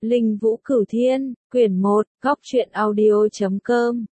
Linh Vũ Cửu Thiên, quyển 1, góc truyện audio.com.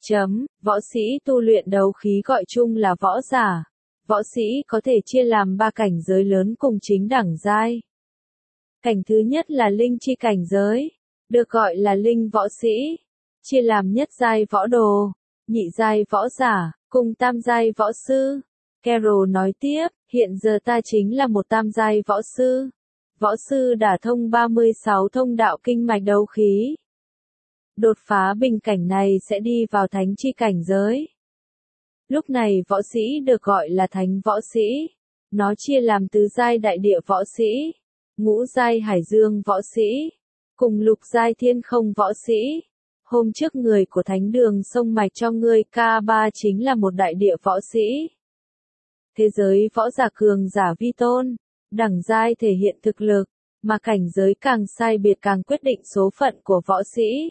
Võ sĩ tu luyện đấu khí gọi chung là võ giả. Võ sĩ có thể chia làm 3 cảnh giới lớn cùng chính đẳng giai. Cảnh thứ nhất là linh chi cảnh giới, được gọi là linh võ sĩ, chia làm nhất giai võ đồ, nhị giai võ giả, cùng tam giai võ sư. Carol nói tiếp, hiện giờ ta chính là một tam giai võ sư. Võ sư đả thông 36 thông đạo kinh mạch đấu khí. Đột phá bình cảnh này sẽ đi vào thánh chi cảnh giới. Lúc này võ sĩ được gọi là thánh võ sĩ. Nó chia làm tứ giai đại địa võ sĩ, ngũ giai hải dương võ sĩ, cùng lục giai thiên không võ sĩ. Hôm trước người của thánh đường sông mạch cho ngươi K3 chính là một đại địa võ sĩ. Thế giới võ giả cường giả vi tôn, đẳng giai thể hiện thực lực, mà cảnh giới càng sai biệt càng quyết định số phận của võ sĩ.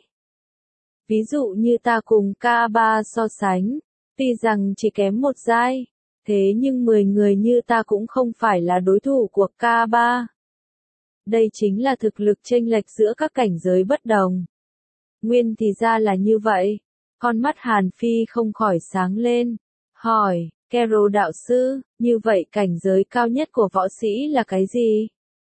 Ví dụ như ta cùng K3 so sánh, tuy rằng chỉ kém một giai, thế nhưng 10 người như ta cũng không phải là đối thủ của K3. Đây chính là thực lực chênh lệch giữa các cảnh giới bất đồng. Nguyên thì ra là như vậy. Con mắt Hàn Phi không khỏi sáng lên, hỏi, Carol đạo sư, như vậy cảnh giới cao nhất của võ sĩ là cái gì?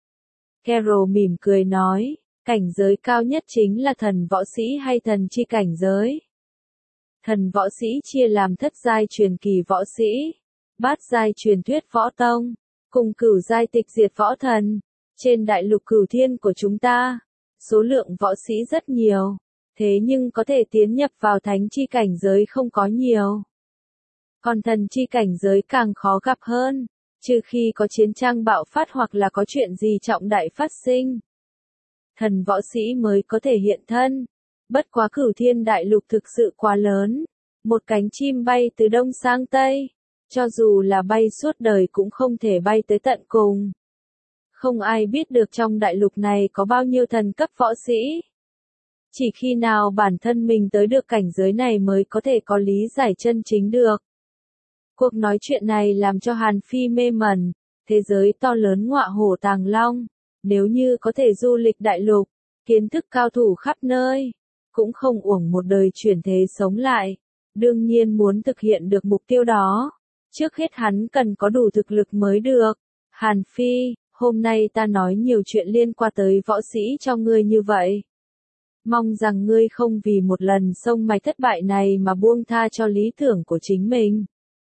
Carol mỉm cười nói, cảnh giới cao nhất chính là thần võ sĩ hay thần chi cảnh giới. Thần võ sĩ chia làm thất giai truyền kỳ võ sĩ, bát giai truyền thuyết võ tông, cùng cửu giai tịch diệt võ thần. Trên đại lục Cửu Thiên của chúng ta, số lượng võ sĩ rất nhiều, thế nhưng có thể tiến nhập vào thánh chi cảnh giới không có nhiều. Còn thần chi cảnh giới càng khó gặp hơn, trừ khi có chiến tranh bạo phát hoặc là có chuyện gì trọng đại phát sinh. Thần võ sĩ mới có thể hiện thân. Bất quá Cửu Thiên đại lục thực sự quá lớn, một cánh chim bay từ đông sang tây, cho dù là bay suốt đời cũng không thể bay tới tận cùng. Không ai biết được trong đại lục này có bao nhiêu thần cấp võ sĩ. Chỉ khi nào bản thân mình tới được cảnh giới này mới có thể có lý giải chân chính được. Cuộc nói chuyện này làm cho Hàn Phi mê mẩn, thế giới to lớn ngọa hổ tàng long, nếu như có thể du lịch đại lục, kiến thức cao thủ khắp nơi, cũng không uổng một đời chuyển thế sống lại. Đương nhiên muốn thực hiện được mục tiêu đó, trước hết hắn cần có đủ thực lực mới được. Hàn Phi, hôm nay ta nói nhiều chuyện liên quan tới võ sĩ cho ngươi như vậy. Mong rằng ngươi không vì một lần sông mạch thất bại này mà buông tha cho lý tưởng của chính mình.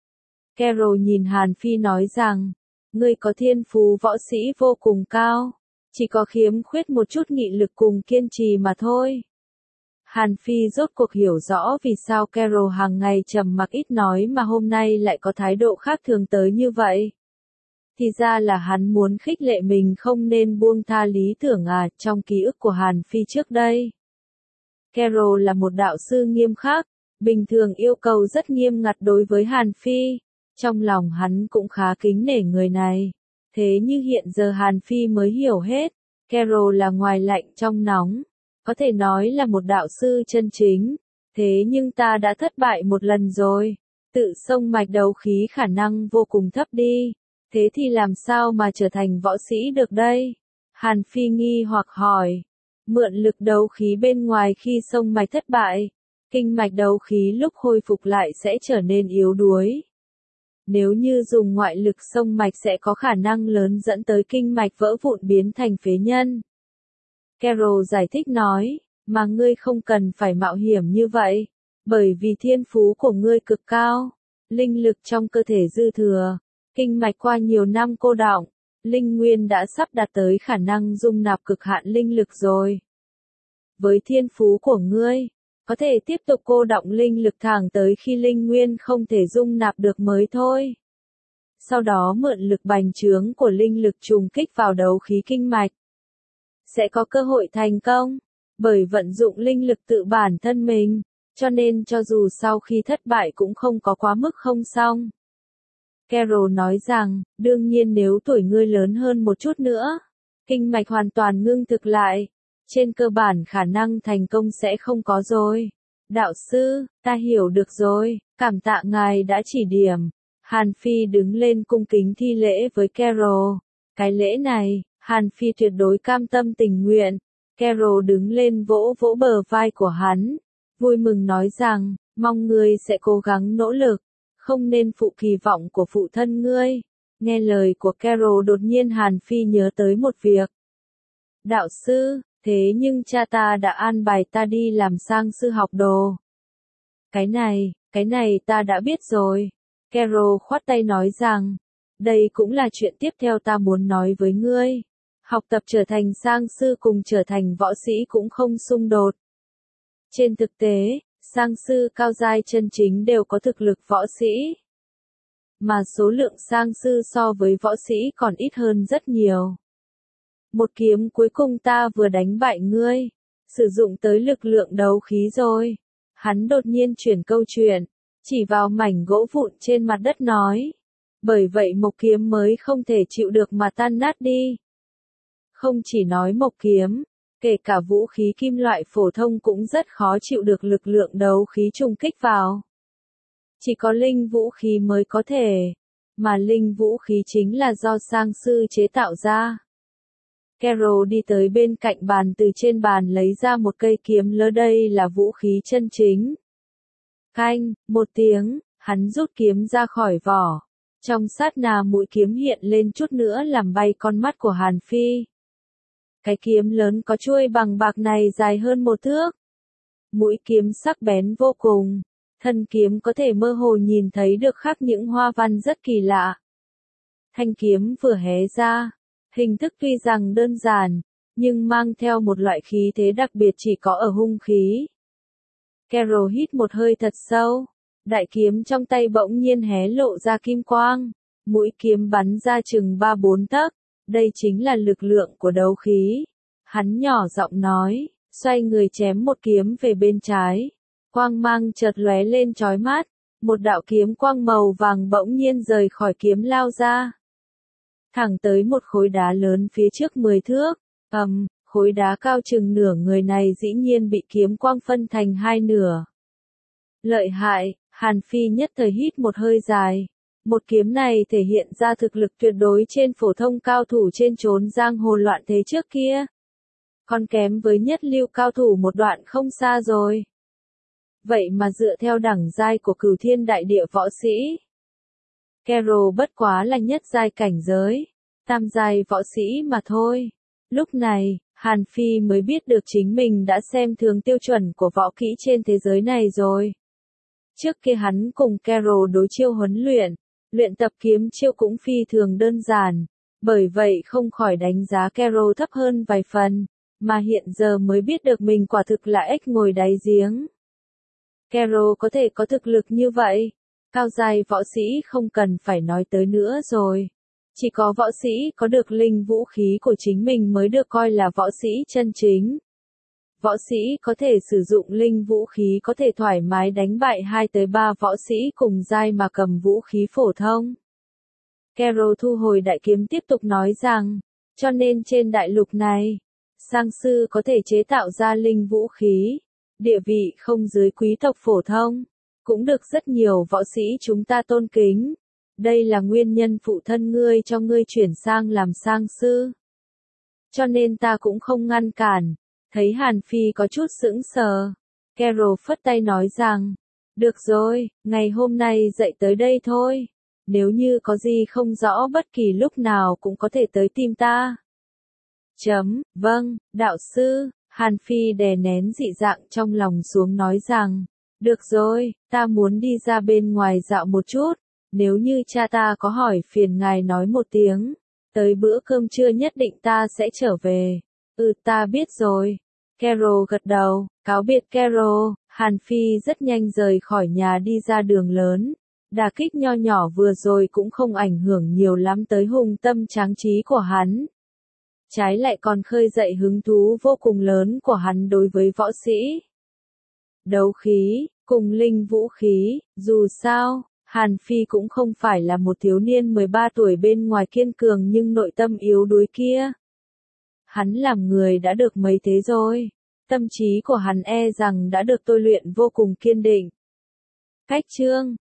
Carol nhìn Hàn Phi nói rằng, ngươi có thiên phú võ sĩ vô cùng cao, chỉ có khiếm khuyết một chút nghị lực cùng kiên trì mà thôi. Hàn Phi rốt cuộc hiểu rõ vì sao Carol hàng ngày trầm mặc ít nói mà hôm nay lại có thái độ khác thường tới như vậy. Thì ra là hắn muốn khích lệ mình không nên buông tha lý tưởng trong ký ức của Hàn Phi trước đây. Carol là một đạo sư nghiêm khắc, bình thường yêu cầu rất nghiêm ngặt đối với Hàn Phi, trong lòng hắn cũng khá kính nể người này. Thế như hiện giờ Hàn Phi mới hiểu hết, Carol là ngoài lạnh trong nóng, có thể nói là một đạo sư chân chính, thế nhưng ta đã thất bại một lần rồi, tự xông mạch đấu khí khả năng vô cùng thấp đi, thế thì làm sao mà trở thành võ sĩ được đây? Hàn Phi nghi hoặc hỏi, mượn lực đấu khí bên ngoài khi xông mạch thất bại, kinh mạch đấu khí lúc hồi phục lại sẽ trở nên yếu đuối. Nếu như dùng ngoại lực xông mạch sẽ có khả năng lớn dẫn tới kinh mạch vỡ vụn biến thành phế nhân. Carol giải thích nói, mà ngươi không cần phải mạo hiểm như vậy, bởi vì thiên phú của ngươi cực cao, linh lực trong cơ thể dư thừa, kinh mạch qua nhiều năm cô đọng, linh nguyên đã sắp đạt tới khả năng dung nạp cực hạn linh lực rồi. Với thiên phú của ngươi, có thể tiếp tục cô đọng linh lực thẳng tới khi linh nguyên không thể dung nạp được mới thôi. Sau đó mượn lực bành trướng của linh lực trùng kích vào đấu khí kinh mạch. Sẽ có cơ hội thành công, bởi vận dụng linh lực tự bản thân mình, cho nên cho dù sau khi thất bại cũng không có quá mức không xong. Carol nói rằng, đương nhiên nếu tuổi ngươi lớn hơn một chút nữa, kinh mạch hoàn toàn ngưng thực lại, trên cơ bản khả năng thành công sẽ không có rồi. Đạo sư, ta hiểu được rồi, cảm tạ ngài đã chỉ điểm. Hàn Phi đứng lên cung kính thi lễ với Carol. Cái lễ này, Hàn Phi tuyệt đối cam tâm tình nguyện. Carol đứng lên vỗ vỗ bờ vai của hắn, vui mừng nói rằng, mong ngươi sẽ cố gắng nỗ lực, không nên phụ kỳ vọng của phụ thân ngươi. Nghe lời của Carol đột nhiên Hàn Phi nhớ tới một việc. Đạo sư, thế nhưng cha ta đã an bài ta đi làm sang sư học đồ. Cái này ta đã biết rồi. Carol khoát tay nói rằng, đây cũng là chuyện tiếp theo ta muốn nói với ngươi. Học tập trở thành sang sư cùng trở thành võ sĩ cũng không xung đột. Trên thực tế, sang sư cao giai chân chính đều có thực lực võ sĩ. Mà số lượng sang sư so với võ sĩ còn ít hơn rất nhiều. Một kiếm cuối cùng ta vừa đánh bại ngươi, sử dụng tới lực lượng đấu khí rồi. Hắn đột nhiên chuyển câu chuyện, chỉ vào mảnh gỗ vụn trên mặt đất nói. Bởi vậy mộc kiếm mới không thể chịu được mà tan nát đi. Không chỉ nói mộc kiếm, kể cả vũ khí kim loại phổ thông cũng rất khó chịu được lực lượng đấu khí trùng kích vào. Chỉ có linh vũ khí mới có thể, mà linh vũ khí chính là do sang sư chế tạo ra. Carol đi tới bên cạnh bàn, từ trên bàn lấy ra một cây kiếm lớn, đây là vũ khí chân chính. Canh, một tiếng, hắn rút kiếm ra khỏi vỏ. Trong sát na mũi kiếm hiện lên chút nữa làm bay con mắt của Hàn Phi. Cái kiếm lớn có chuôi bằng bạc này dài hơn 1 thước. Mũi kiếm sắc bén vô cùng. Thân kiếm có thể mơ hồ nhìn thấy được khắc những hoa văn rất kỳ lạ. Thanh kiếm vừa hé ra, hình thức tuy rằng đơn giản, nhưng mang theo một loại khí thế đặc biệt chỉ có ở hung khí. Carol hít một hơi thật sâu, đại kiếm trong tay bỗng nhiên hé lộ ra kim quang, mũi kiếm bắn ra chừng 3-4 tấc, đây chính là lực lượng của đấu khí. Hắn nhỏ giọng nói, xoay người chém một kiếm về bên trái. Quang mang chợt lóe lên chói mắt, một đạo kiếm quang màu vàng bỗng nhiên rời khỏi kiếm lao ra. Thẳng tới một khối đá lớn phía trước 10 thước, khối đá cao chừng nửa người này dĩ nhiên bị kiếm quang phân thành 2 nửa. Lợi hại, Hàn Phi nhất thời hít một hơi dài. Một kiếm này thể hiện ra thực lực tuyệt đối trên phổ thông cao thủ trên chốn giang hồ loạn thế trước kia. Còn kém với nhất lưu cao thủ một đoạn không xa rồi. Vậy mà dựa theo đẳng giai của Cửu Thiên Đại Địa võ sĩ, Carol bất quá là nhất giai cảnh giới, tam giai võ sĩ mà thôi. Lúc này, Hàn Phi mới biết được chính mình đã xem thường tiêu chuẩn của võ kỹ trên thế giới này rồi. Trước kia hắn cùng Carol đối chiêu huấn luyện tập kiếm chiêu cũng phi thường đơn giản, bởi vậy không khỏi đánh giá Carol thấp hơn vài phần, mà hiện giờ mới biết được mình quả thực là ếch ngồi đáy giếng. Carol có thể có thực lực như vậy, cao giai võ sĩ không cần phải nói tới nữa rồi. Chỉ có võ sĩ có được linh vũ khí của chính mình mới được coi là võ sĩ chân chính. Võ sĩ có thể sử dụng linh vũ khí có thể thoải mái đánh bại 2-3 võ sĩ cùng giai mà cầm vũ khí phổ thông. Carol thu hồi đại kiếm tiếp tục nói rằng, cho nên trên đại lục này, sang sư có thể chế tạo ra linh vũ khí, địa vị không dưới quý tộc phổ thông, cũng được rất nhiều võ sĩ chúng ta tôn kính. Đây là nguyên nhân phụ thân ngươi cho ngươi chuyển sang làm sang sư. Cho nên ta cũng không ngăn cản. Thấy Hàn Phi có chút sững sờ, Carol phất tay nói rằng, được rồi, ngày hôm nay dậy tới đây thôi. Nếu như có gì không rõ bất kỳ lúc nào cũng có thể tới tìm ta. Vâng, đạo sư, Hàn Phi đè nén dị dạng trong lòng xuống nói rằng, được rồi, ta muốn đi ra bên ngoài dạo một chút. Nếu như cha ta có hỏi phiền ngài nói một tiếng, tới bữa cơm trưa nhất định ta sẽ trở về. Ta biết rồi. Carol gật đầu, cáo biệt Carol, Hàn Phi rất nhanh rời khỏi nhà đi ra đường lớn. Đả kích nho nhỏ vừa rồi cũng không ảnh hưởng nhiều lắm tới hùng tâm tráng trí của hắn. Trái lại còn khơi dậy hứng thú vô cùng lớn của hắn đối với võ sĩ. Đấu khí, cùng linh vũ khí, dù sao, Hàn Phi cũng không phải là một thiếu niên 13 tuổi bên ngoài kiên cường nhưng nội tâm yếu đuối kia. Hắn làm người đã được mấy thế rồi, tâm trí của hắn e rằng đã được tôi luyện vô cùng kiên định. Cách chương